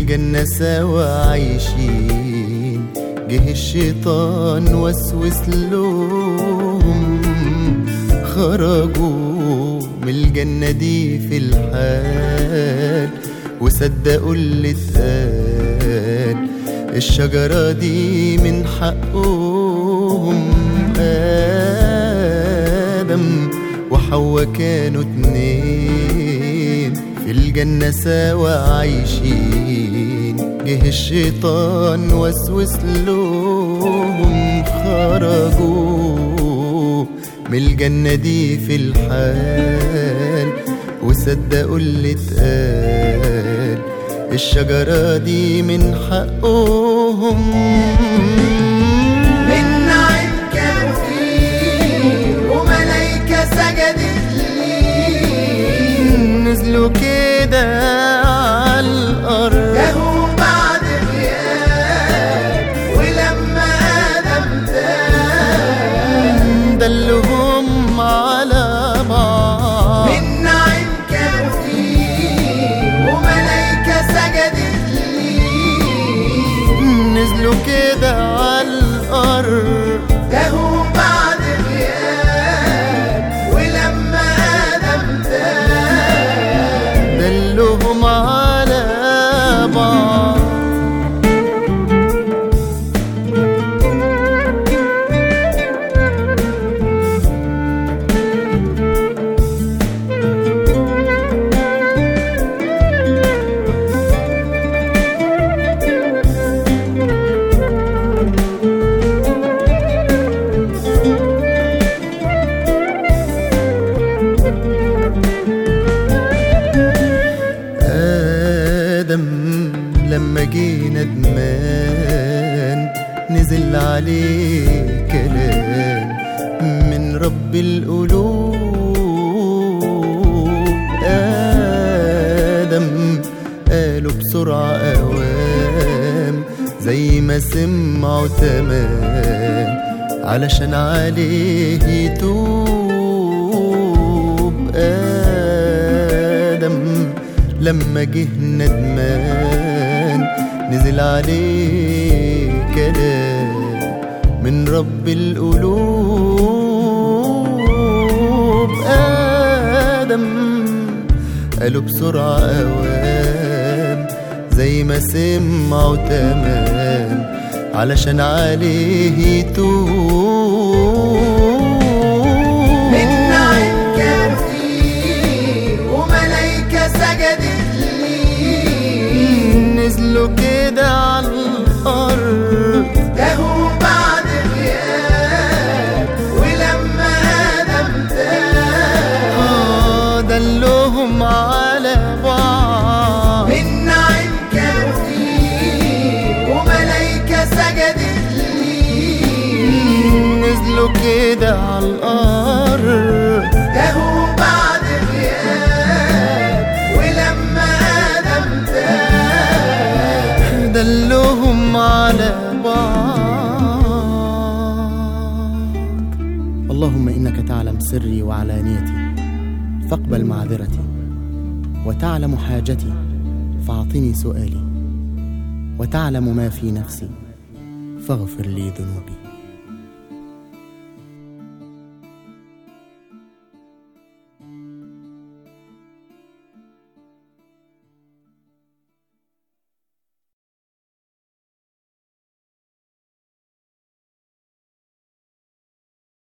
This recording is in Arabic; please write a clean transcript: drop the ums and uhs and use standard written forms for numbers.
الجنة سوا عايشين، جه الشيطان وسوس لهم، خرجوا من الجنة دي في الحال، وصدقوا اللي اتقال، الشجرة دي من حقهم. آدم وحواء كانوا اتنين في الجنة سوا عايشين، جه الشيطان وسوس لهم، خرجوا من الجنة دي في الحال، وصدقوا اللي اتقال، الشجرة دي من حقهم. من نعيم كان فيه وملايكة سجدت ليه، نزلوا كده عالأرض جاهوا بعد غياب، ولما آدم تاب دلهم على بعض. من نعيم كان فيه وملايكة سجدت ليه، نزلوا كده عالأرض جاهوا بعد غياب، ولما آدم تاب دلهم على بعض. لما جه ندمان نزل عليه كلام من رب القلوب. آدم قالوا بسرعة أوام زي ما سمعوا تمام، علشان عليه يتوب. آدم لما جه ندمان نزل عليه كلام من رب القلوب. آدم قالوا بسرعة أوام زي ما سمعوا تمام، علشان عليه يتوب. من نعيم كان فيه وملايكة سجدت ليه، نزلوا كده عالأرض جاهوا بعد غياب، ولما آدم تاب دلهم على بعض. من نعيم كان فيه وملايكة سجدت ليه، نزلوا كده عالأرض جاهوا بعد غياب، ولما آدم تاب دلهم على بعض. اللهم إنك تعلم سري وعلانيتي فاقبل معذرتي، وتعلم حاجتي فاعطني سؤالي، وتعلم ما في نفسي فاغفر لي ذنوبي.